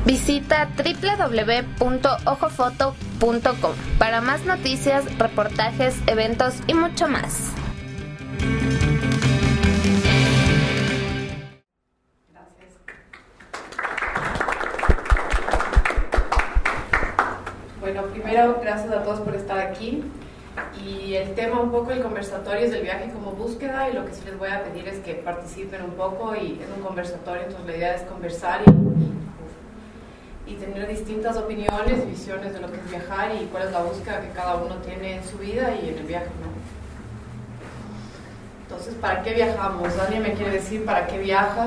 Visita www.ojofoto.com para más noticias, reportajes, eventos y mucho más. Gracias. Bueno, primero, gracias a todos por estar aquí. Y el tema un poco, el conversatorio, es el viaje como búsqueda, y lo que sí les voy a pedir es que participen un poco, y es un conversatorio, entonces la idea es conversar y tener distintas opiniones, visiones de lo que es viajar y cuál es la búsqueda que cada uno tiene en su vida y en el viaje, ¿no? Entonces, ¿para qué viajamos? ¿Alguien me quiere decir para qué viaja?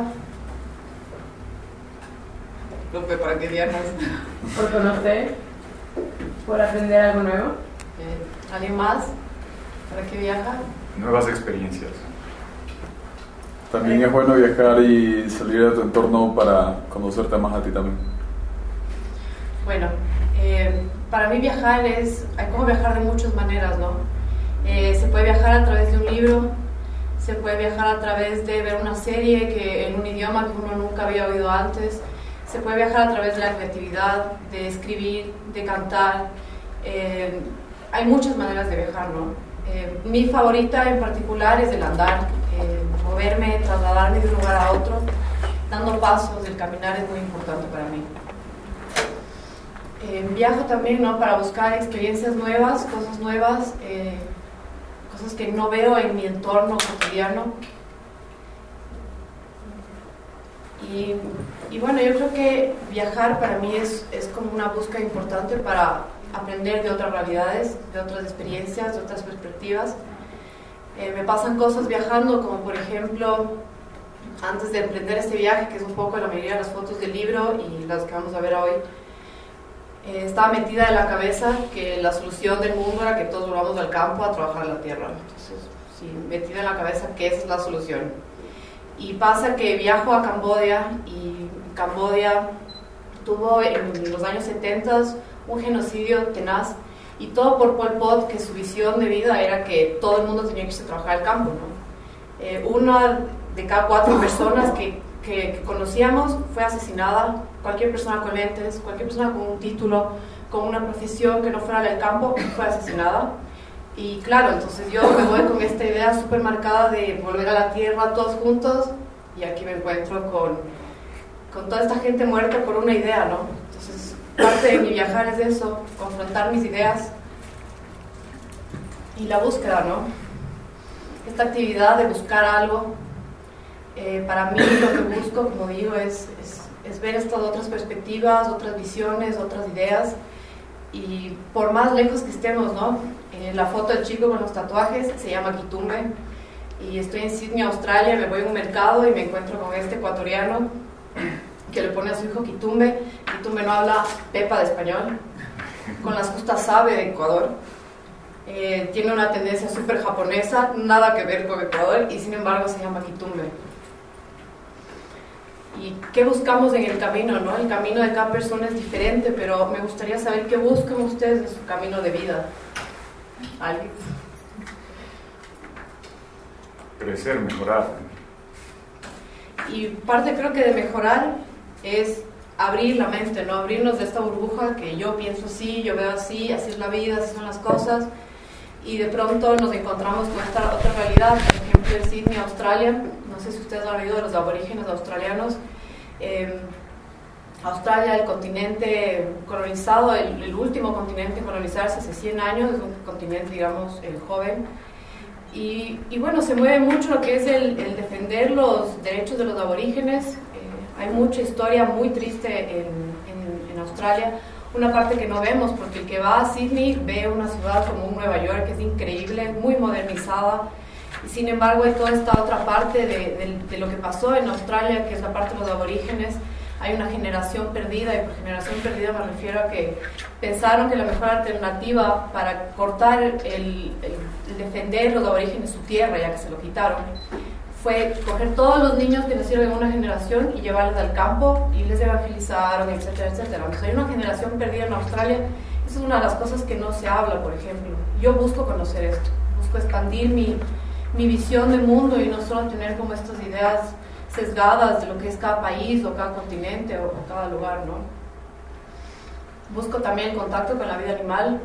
Lupe, ¿para qué viajas? Por conocer, por aprender algo nuevo. ¿Alguien más? ¿Para qué viaja? Nuevas experiencias. También es bueno viajar y salir de tu entorno para conocerte más a ti también. Bueno, para mí viajar hay como viajar de muchas maneras, ¿no? Se puede viajar a través de un libro, se puede viajar a través de ver una serie que en un idioma que uno nunca había oído antes, se puede viajar a través de la creatividad, de escribir, de cantar. Hay muchas maneras de viajar, ¿no? Mi favorita en particular es el andar, moverme, trasladarme de un lugar a otro, dando pasos. El caminar es muy importante para mí. Viajo también, ¿no?, para buscar experiencias nuevas, cosas nuevas, cosas que no veo en mi entorno cotidiano. Y bueno, yo creo que viajar para mí es como una búsqueda importante para aprender de otras realidades, de otras experiencias, de otras perspectivas. Me pasan cosas viajando, como por ejemplo, antes de emprender este viaje, que es un poco la mayoría de las fotos del libro y las que vamos a ver hoy, estaba metida en la cabeza que la solución del mundo era que todos volvamos al campo a trabajar en la tierra. Entonces, sí, metida en la cabeza que esa es la solución. Y pasa que viajo a Camboya, y Camboya tuvo en los años 70 un genocidio tenaz, y todo por Pol Pot, que su visión de vida era que todo el mundo tenía que irse a trabajar al campo, ¿no? Una de cada 4 personas que conocíamos fue asesinada. Cualquier persona con lentes, cualquier persona con un título, con una profesión que no fuera del campo, fue asesinada. Y claro, entonces yo me voy con esta idea súper marcada de volver a la tierra todos juntos, y aquí me encuentro con toda esta gente muerta por una idea, ¿no? Entonces, parte de mi viajar es eso, confrontar mis ideas y la búsqueda, ¿no? Esta actividad de buscar algo, para mí lo que busco, como digo, es ver estas otras perspectivas, otras visiones, otras ideas, y por más lejos que estemos, ¿no? La foto del chico con los tatuajes se llama Kitumbe, y estoy en Sydney, Australia. Me voy a un mercado y me encuentro con este ecuatoriano que le pone a su hijo Kitumbe. Kitumbe no habla pepa de español, con las justas sabe de Ecuador. Tiene una tendencia súper japonesa, nada que ver con Ecuador, y sin embargo se llama Kitumbe. ¿Y qué buscamos en el camino, no? El camino de cada persona es diferente, pero me gustaría saber qué buscan ustedes en su camino de vida. ¿Alguien? Crecer, mejorar. Y parte, creo que de mejorar es abrir la mente, ¿no? Abrirnos de esta burbuja que yo pienso así, yo veo así es la vida, así son las cosas, y de pronto nos encontramos con esta otra realidad. Por ejemplo, en Sydney, Australia, no sé si ustedes han oído de los aborígenes australianos. Australia, el continente colonizado, el último continente en colonizarse hace 100 años, es un continente, digamos, joven. Y bueno, se mueve mucho lo que es el defender los derechos de los aborígenes. Hay mucha historia muy triste en Australia. Una parte que no vemos, porque el que va a Sydney ve una ciudad como un Nueva York, que es increíble, muy modernizada. Y sin embargo, hay toda esta otra parte de lo que pasó en Australia, que es la parte de los aborígenes. Hay una generación perdida, y por generación perdida me refiero a que pensaron que la mejor alternativa para cortar el defender los aborígenes su tierra, ya que se lo quitaron, fue coger todos los niños que nacieron en una generación y llevarles al campo, y les evangelizaron, etcétera, etcétera. Entonces, hay una generación perdida en Australia. Esa es una de las cosas que no se habla, por ejemplo. Yo busco conocer esto, busco expandir mi visión de mundo, y no solo tener como estas ideas sesgadas de lo que es cada país o cada continente o cada lugar, ¿no? Busco también el contacto con la vida animal,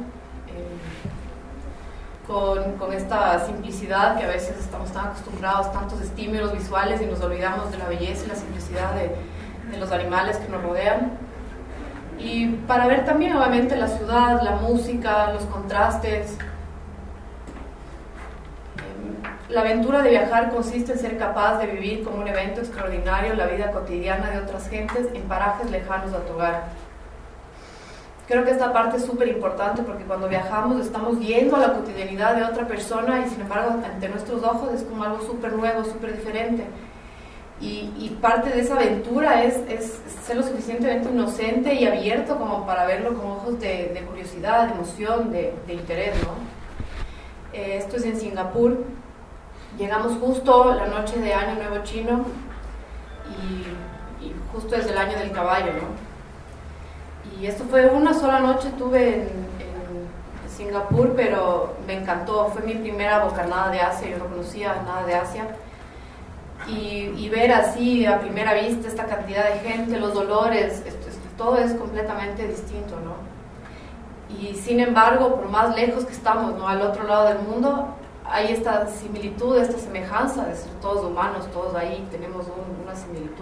con esta simplicidad que a veces estamos tan acostumbrados a tantos estímulos visuales y nos olvidamos de la belleza y la simplicidad de los animales que nos rodean. Y para ver también obviamente la ciudad, la música, los contrastes. La aventura de viajar consiste en ser capaz de vivir como un evento extraordinario la vida cotidiana de otras gentes en parajes lejanos a tu hogar. Creo que esta parte es súper importante porque cuando viajamos estamos yendo a la cotidianidad de otra persona y sin embargo ante nuestros ojos es como algo súper nuevo, súper diferente. Y parte de esa aventura es ser lo suficientemente inocente y abierto como para verlo con ojos de curiosidad, de emoción, de interés, ¿no? Esto es en Singapur. Llegamos justo la noche de Año Nuevo Chino y justo es el año del caballo, ¿no? Y esto fue una sola noche, tuve en Singapur, pero me encantó. Fue mi primera bocanada de Asia, yo no conocía nada de Asia. Y ver así a primera vista esta cantidad de gente, los olores, todo es completamente distinto, ¿no? Y sin embargo, por más lejos que estamos, ¿no?, al otro lado del mundo, hay esta similitud, esta semejanza de ser todos humanos, todos ahí tenemos una similitud.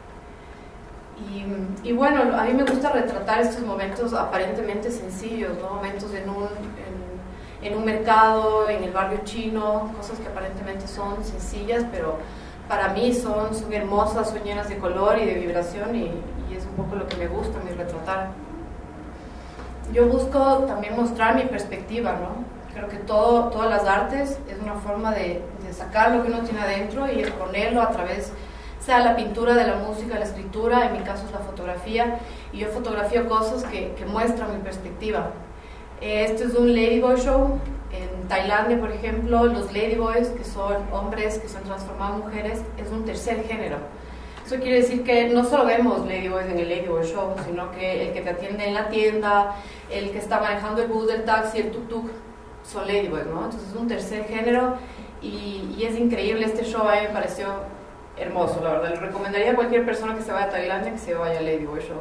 Y bueno, a mí me gusta retratar estos momentos aparentemente sencillos, ¿no? Momentos en un mercado, en el barrio chino, cosas que aparentemente son sencillas, pero para mí son hermosas, son llenas de color y de vibración y es un poco lo que me gusta, mi retratar. Yo busco también mostrar mi perspectiva, ¿no? Creo que todas las artes es una forma de sacar lo que uno tiene adentro y exponerlo a través, sea la pintura, de la música, la escritura, en mi caso es la fotografía, y yo fotografío cosas que muestran mi perspectiva. Este es un Ladyboy Show. En Tailandia, por ejemplo, los Ladyboys, que son hombres que se han transformado en mujeres, es un tercer género. Eso quiere decir que no solo vemos Ladyboys en el Ladyboy Show, sino que el que te atiende en la tienda, el que está manejando el bus del taxi, el tuk-tuk, son Ladyboys, ¿no? Entonces es un tercer género y es increíble. Este show a mí me pareció hermoso, la verdad. Le recomendaría a cualquier persona que se vaya a Tailandia que se vaya al Ladyboy Show.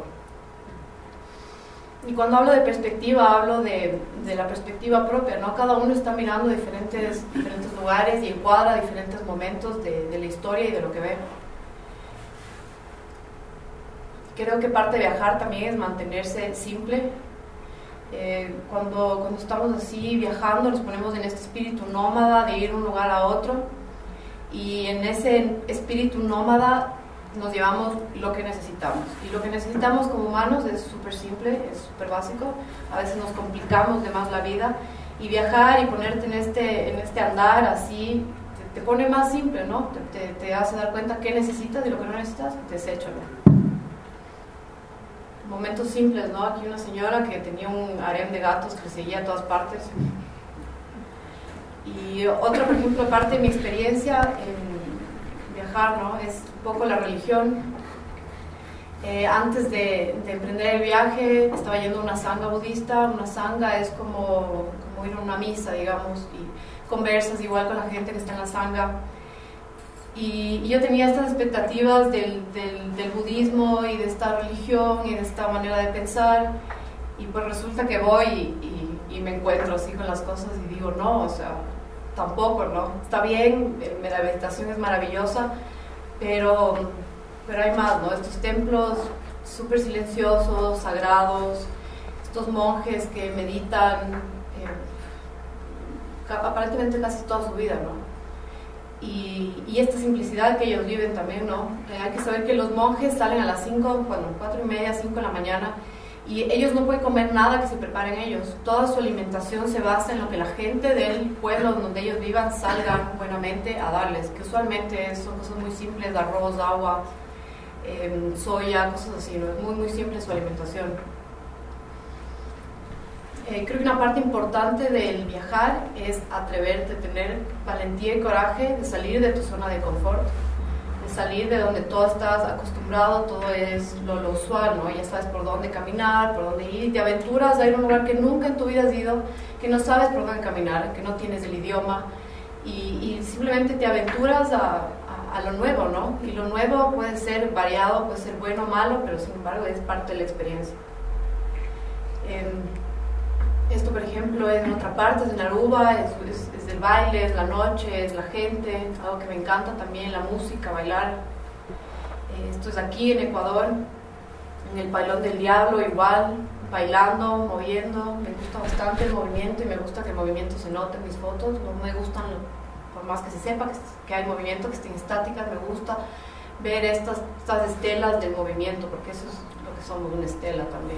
Y cuando hablo de perspectiva, hablo de la perspectiva propia, ¿no? Cada uno está mirando diferentes lugares y encuadra diferentes momentos de la historia y de lo que ve. Creo que parte de viajar también es mantenerse simple. Cuando estamos así viajando, nos ponemos en este espíritu nómada de ir de un lugar a otro, y en ese espíritu nómada nos llevamos lo que necesitamos, y lo que necesitamos como humanos es súper simple, es súper básico. A veces nos complicamos de más la vida, y viajar y ponerte en este andar así te pone más simple, ¿no? Te hace dar cuenta qué necesitas y lo que no necesitas, deséchalo. Momentos simples, ¿no? Aquí una señora que tenía un harem de gatos que seguía a todas partes. Y otra, por ejemplo, parte de mi experiencia en viajar, ¿no?, es un poco la religión. Antes de emprender el viaje estaba yendo a una sangha budista. Una sangha es como ir a una misa, digamos, y conversas igual con la gente que está en la sangha. Y yo tenía estas expectativas del budismo y de esta religión y de esta manera de pensar, y pues resulta que voy y me encuentro así con las cosas y digo, no, o sea, tampoco, ¿no? Está bien, la meditación es maravillosa, pero hay más, ¿no? Estos templos súper silenciosos, sagrados, estos monjes que meditan aparentemente casi toda su vida, ¿no? Y esta simplicidad que ellos viven también, ¿no? Hay que saber que los monjes salen a las 5, 4:30, 5 de la mañana, y ellos no pueden comer nada que se preparen ellos. Toda su alimentación se basa en lo que la gente del pueblo donde ellos vivan salgan buenamente a darles, que usualmente son cosas muy simples, arroz, agua, soya, cosas así, ¿no? Es muy, muy simple su alimentación. Creo que una parte importante del viajar es atreverte, tener valentía y coraje de salir de tu zona de confort, de salir de donde todo estás acostumbrado, todo es lo usual, ¿no? Ya sabes por dónde caminar, por dónde ir, te aventuras a ir a un lugar que nunca en tu vida has ido, que no sabes por dónde caminar, que no tienes el idioma, y simplemente te aventuras a lo nuevo, ¿no? Y lo nuevo puede ser variado, puede ser bueno o malo, pero sin embargo es parte de la experiencia. Esto, por ejemplo, es en otra parte, es en Aruba, es el baile, es la noche, es la gente, algo que me encanta también, la música, bailar. Esto es aquí en Ecuador, en el Pailón del Diablo, igual, bailando, moviendo. Me gusta bastante el movimiento y me gusta que el movimiento se note en mis fotos. No me gustan, por más que se sepa que hay movimiento, que estén estáticas, me gusta ver estas estelas del movimiento, porque eso es lo que somos, una estela también.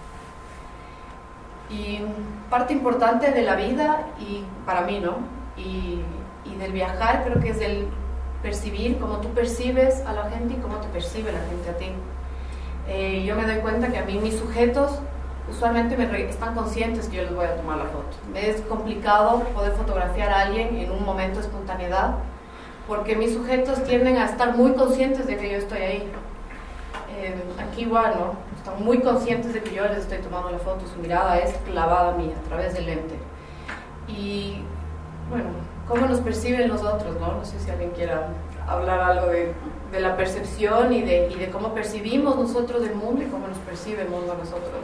Y parte importante de la vida, y para mí, ¿no? Y del viajar, creo que es el percibir cómo tú percibes a la gente y cómo te percibe la gente a ti. Yo me doy cuenta que a mí mis sujetos usualmente están conscientes que yo les voy a tomar la foto. Es complicado poder fotografiar a alguien en un momento de espontaneidad, porque mis sujetos tienden a estar muy conscientes de que yo estoy ahí. Aquí igual, ¿no? Están muy conscientes de que yo les estoy tomando la foto, su mirada es clavada a mí a través del lente. Y bueno, ¿cómo nos perciben los otros, no? No sé si alguien quiera hablar algo de la percepción y de cómo percibimos nosotros el mundo y cómo nos percibe el mundo a nosotros.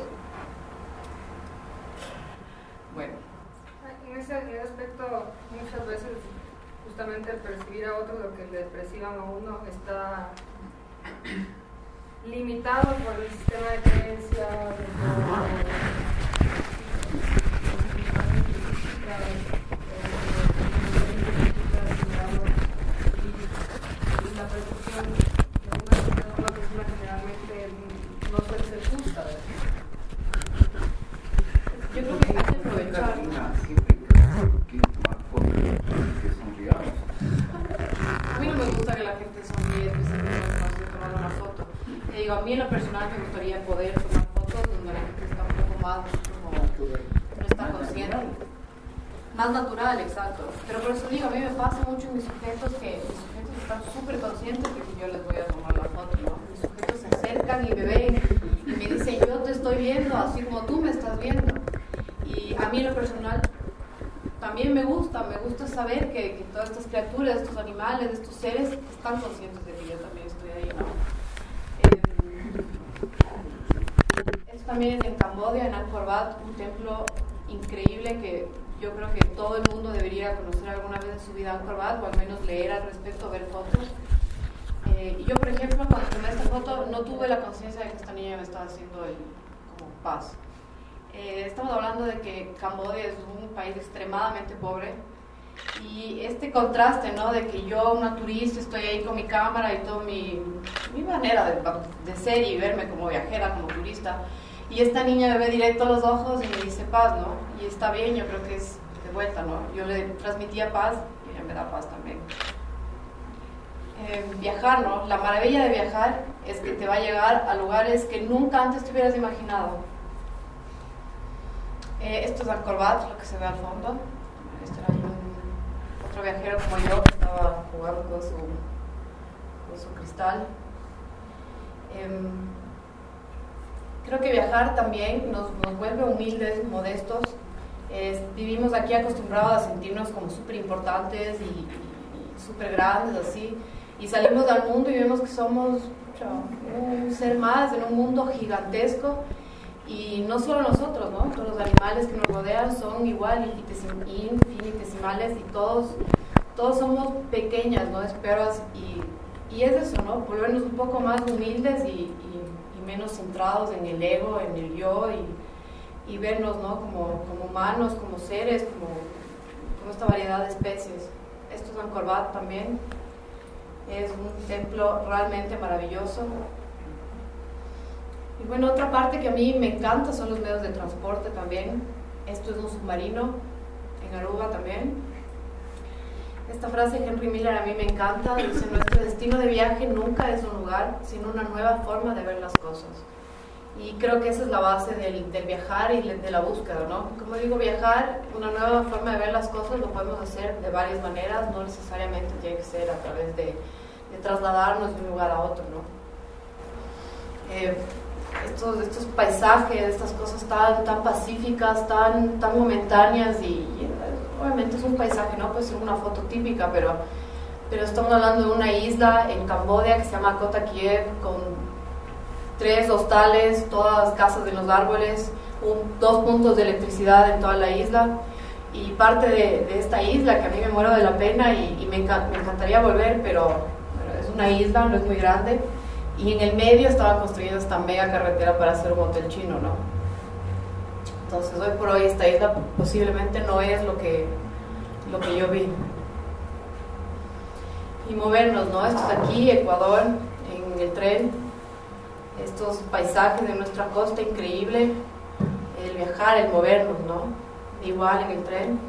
Bueno. En ese aspecto, muchas veces, justamente el percibir a otros, lo que le perciban a uno, está limitado por el sistema de creencias, y la percepción de una persona generalmente no suele ser justa. Yo creo que hay que aprovechar. A mí no me gusta que la gente sonríe, especialmente cuando estoy tomando una foto. Te digo, a mí en lo personal me gustaría poder tomar fotos donde la gente está un poco más, como no está consciente. Más natural, exacto. Pero por eso digo, a mí me pasa mucho en mis sujetos que mis sujetos están súper conscientes de que yo les voy a tomar la foto, ¿no? Mis sujetos se acercan y me ven y me dicen, yo te estoy viendo así como tú me estás viendo. Y a mí en lo personal también me gusta saber que todas estas criaturas, estos animales, estos seres están conscientes de que yo también estoy ahí, ¿no? Esto también es en Camboya, en Angkor Wat, un templo increíble que yo creo que todo el mundo debería conocer alguna vez en su vida Angkor Wat, o al menos leer al respecto, ver fotos. Y yo, por ejemplo, cuando tomé esta foto no tuve la conciencia de que esta niña me estaba haciendo como paz. Estamos hablando de que Camboya es un país extremadamente pobre, y este contraste, ¿no? De que yo, una turista, estoy ahí con mi cámara y toda mi manera de ser y verme como viajera, como turista, y esta niña me ve directo a los ojos y me dice paz, ¿no? Y está bien, yo creo que es de vuelta, ¿no? Yo le transmitía paz y ella me da paz también. Viajar, ¿no? La maravilla de viajar es que te va a llegar a lugares que nunca antes te hubieras imaginado. Esto es Angkor Wat, lo que se ve al fondo. Este era otro viajero como yo que estaba jugando con su cristal. Creo que viajar también nos vuelve humildes, modestos. Vivimos aquí acostumbrados a sentirnos como súper importantes y súper grandes, así. Y salimos al mundo y vemos que somos un ser más en un mundo gigantesco. Y no solo nosotros, ¿no? Todos los animales que nos rodean son igual infinitesimales, y todos somos pequeñas, ¿no? Esperas, y es eso, ¿no? Volvernos un poco más humildes y menos centrados en el ego, en el yo, y vernos, ¿no? Como humanos, como seres, como esta variedad de especies. Esto es Angkor Wat también. Es un templo realmente maravilloso. Y bueno, otra parte que a mí me encanta son los medios de transporte también. Esto es un submarino, en Aruba también. Esta frase de Henry Miller a mí me encanta. Dice, nuestro destino de viaje nunca es un lugar, sino una nueva forma de ver las cosas. Y creo que esa es la base del viajar y de la búsqueda, ¿no? Como digo, viajar, una nueva forma de ver las cosas, lo podemos hacer de varias maneras, no necesariamente tiene que ser a través de trasladarnos de un lugar a otro, ¿no? Estos paisajes, estas cosas tan pacíficas, tan momentáneas, y obviamente es un paisaje, no puede ser una foto típica, pero estamos hablando de una isla en Camboya que se llama Kota Kiev, con 3 hostales, todas casas de los árboles, 2 puntos de electricidad en toda la isla, y parte de esta isla que a mí me muero de la pena y me encantaría volver, pero es una isla, no es muy grande, y en el medio estaba construyendo esta mega carretera para hacer un hotel chino, ¿no? Entonces hoy por hoy esta isla posiblemente no es lo que yo vi. Y movernos, ¿no? Esto es aquí, Ecuador, en el tren, estos paisajes de nuestra costa, increíble, el viajar, el movernos, ¿no? Igual en el tren.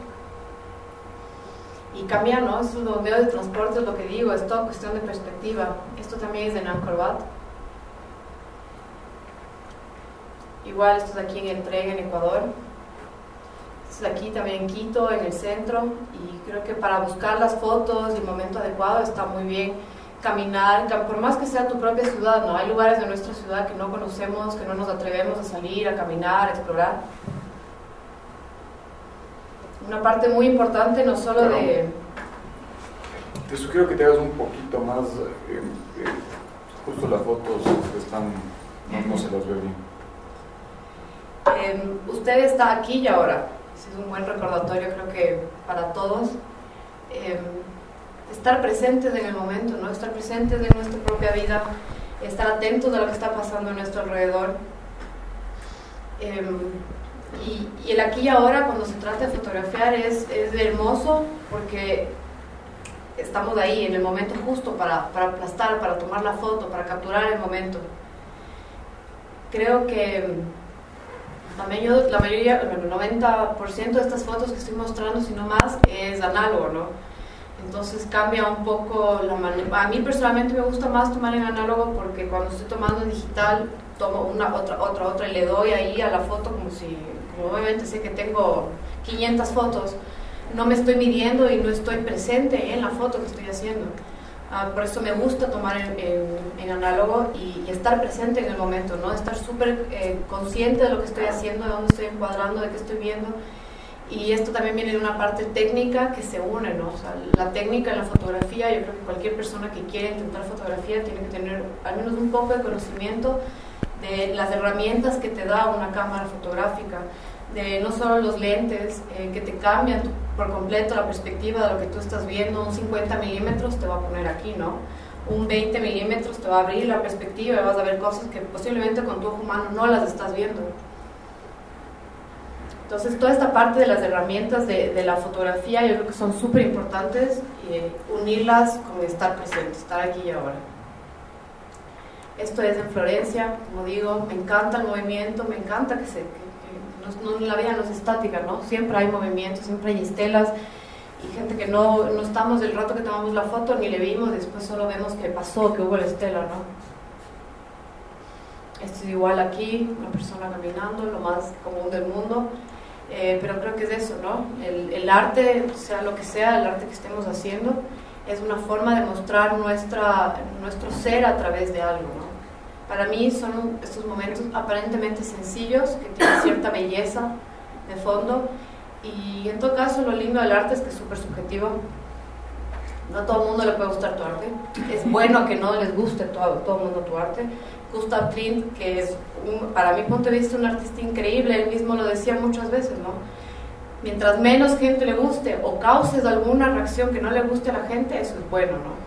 Y cambiar, ¿no? Estos los medios de transporte, es lo que digo, es toda cuestión de perspectiva. Esto también es de Angkor Wat. Igual esto es aquí en el tren en Ecuador. Esto es aquí también en Quito, en el centro. Y creo que para buscar las fotos y el momento adecuado está muy bien caminar, por más que sea tu propia ciudad, ¿no? Hay lugares de nuestra ciudad que no conocemos, que no nos atrevemos a salir, a caminar, a explorar. Una parte muy importante, no solo Pero de... Te sugiero que te hagas un poquito más, justo las fotos están, no se las ve bien. Usted está aquí y ahora. Ese es un buen recordatorio, creo que para todos. Estar presentes en el momento, ¿no? Estar presentes en nuestra propia vida, estar atentos a lo que está pasando a nuestro alrededor. Y el aquí y ahora, cuando se trata de fotografiar, es hermoso porque estamos ahí en el momento justo para aplastar, para tomar la foto, para capturar el momento. Creo que la mayoría, el 90% de estas fotos que estoy mostrando, si no más, es análogo, ¿no? Entonces cambia un poco la manera. A mí personalmente me gusta más tomar en análogo porque cuando estoy tomando en digital tomo una, otra y le doy ahí a la foto como obviamente sé que tengo 500 fotos, no me estoy midiendo y no estoy presente en la foto que estoy haciendo. Por eso me gusta tomar en análogo y estar presente en el momento, ¿no? Estar súper consciente de lo que estoy haciendo, de dónde estoy encuadrando, de qué estoy viendo. Y esto también viene de una parte técnica que se une, ¿no? O sea, la técnica en la fotografía, yo creo que cualquier persona que quiera intentar fotografía tiene que tener al menos un poco de conocimiento de las herramientas que te da una cámara fotográfica, de no solo los lentes que te cambian por completo la perspectiva de lo que tú estás viendo. Un 50 milímetros te va a poner aquí, ¿no? Un 20 milímetros te va a abrir la perspectiva y vas a ver cosas que posiblemente con tu ojo humano no las estás viendo. Entonces toda esta parte de las herramientas de la fotografía yo creo que son súper importantes, unirlas con estar presente, estar aquí y ahora. Esto es en Florencia, como digo, me encanta el movimiento, me encanta que la vida no es estática, ¿no? Siempre hay movimiento, siempre hay estelas y gente que no estamos del rato que tomamos la foto ni le vimos, después solo vemos que pasó, que hubo la estela, ¿no? Esto es igual aquí, una persona caminando, lo más común del mundo. Pero creo que es eso, ¿no? El arte, sea lo que sea, el arte que estemos haciendo, es una forma de mostrar nuestro ser a través de algo, ¿no? Para mí son estos momentos aparentemente sencillos, que tienen cierta belleza de fondo, y en todo caso lo lindo del arte es que es súper subjetivo. No a todo el mundo le puede gustar tu arte, es bueno que no les guste todo el mundo tu arte. Gustav Klimt, que es, para mi punto de vista, un artista increíble, él mismo lo decía muchas veces, ¿no? Mientras menos gente le guste o causes alguna reacción que no le guste a la gente, eso es bueno, ¿no?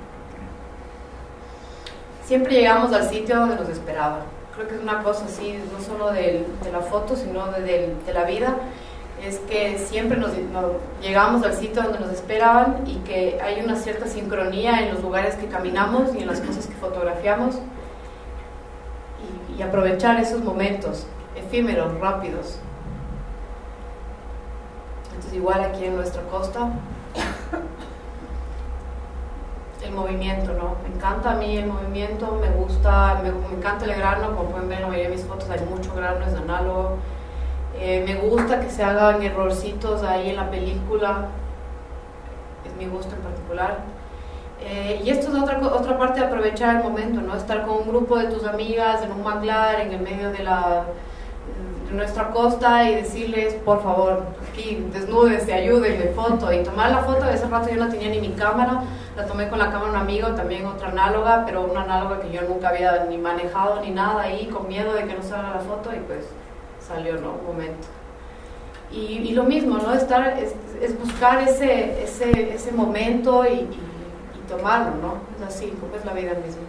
Siempre llegamos al sitio donde nos esperaba. Creo que es una cosa así, no solo de la foto, sino de la vida, es que siempre llegamos al sitio donde nos esperaban y que hay una cierta sincronía en los lugares que caminamos y en las cosas que fotografiamos. Y aprovechar esos momentos efímeros, rápidos. Entonces igual aquí en nuestra costa, el movimiento, ¿no? Me encanta a mí el movimiento, me encanta el grano, como pueden ver en la mayoría de mis fotos hay mucho grano, es análogo. Me gusta que se hagan errorcitos ahí en la película, es mi gusto en particular. Y esto es otra parte de aprovechar el momento, ¿no? Estar con un grupo de tus amigas en un manglar en el medio de nuestra costa y decirles, por favor, aquí desnúdense, ayúdenme, foto, y tomar la foto. De ese rato yo no tenía ni mi cámara, la tomé con la cámara de un amigo, también otra análoga, pero una análoga que yo nunca había ni manejado ni nada, ahí con miedo de que no salga la foto, y pues salió, ¿no? Un momento. Y lo mismo, ¿no? Es buscar ese momento y tomarlo, ¿no? Es así, como es la vida misma.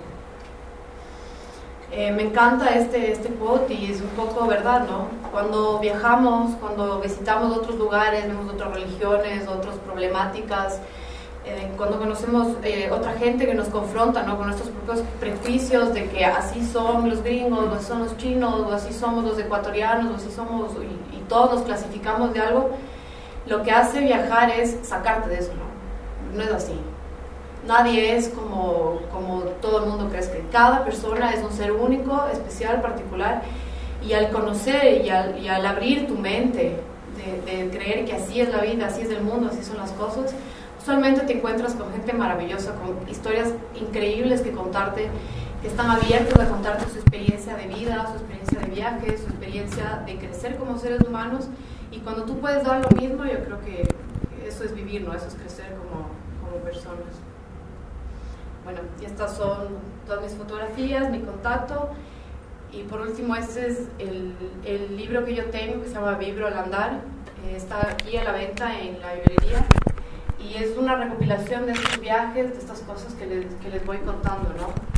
Me encanta este quote y es un poco verdad, ¿no? Cuando viajamos, cuando visitamos otros lugares, vemos otras religiones, otras problemáticas, cuando conocemos otra gente que nos confronta, ¿no? Con nuestros propios prejuicios de que así son los gringos, o así son los chinos, o así somos los ecuatorianos, o así somos, y todos nos clasificamos de algo, lo que hace viajar es sacarte de eso, ¿no? No es así. Nadie es como todo el mundo cree, que cada persona es un ser único, especial, particular, y al conocer y al abrir tu mente de creer que así es la vida, así es el mundo, así son las cosas, usualmente te encuentras con gente maravillosa, con historias increíbles que contarte, que están abiertos a contarte su experiencia de vida, su experiencia de viaje, su experiencia de crecer como seres humanos, y cuando tú puedes dar lo mismo, yo creo que eso es vivir, ¿no? Eso es crecer como personas. Bueno, y estas son todas mis fotografías, mi contacto, y por último este es el libro que yo tengo que se llama Vibro al Andar, está aquí a la venta en la librería, y es una recopilación de estos viajes, de estas cosas que les voy contando, ¿no?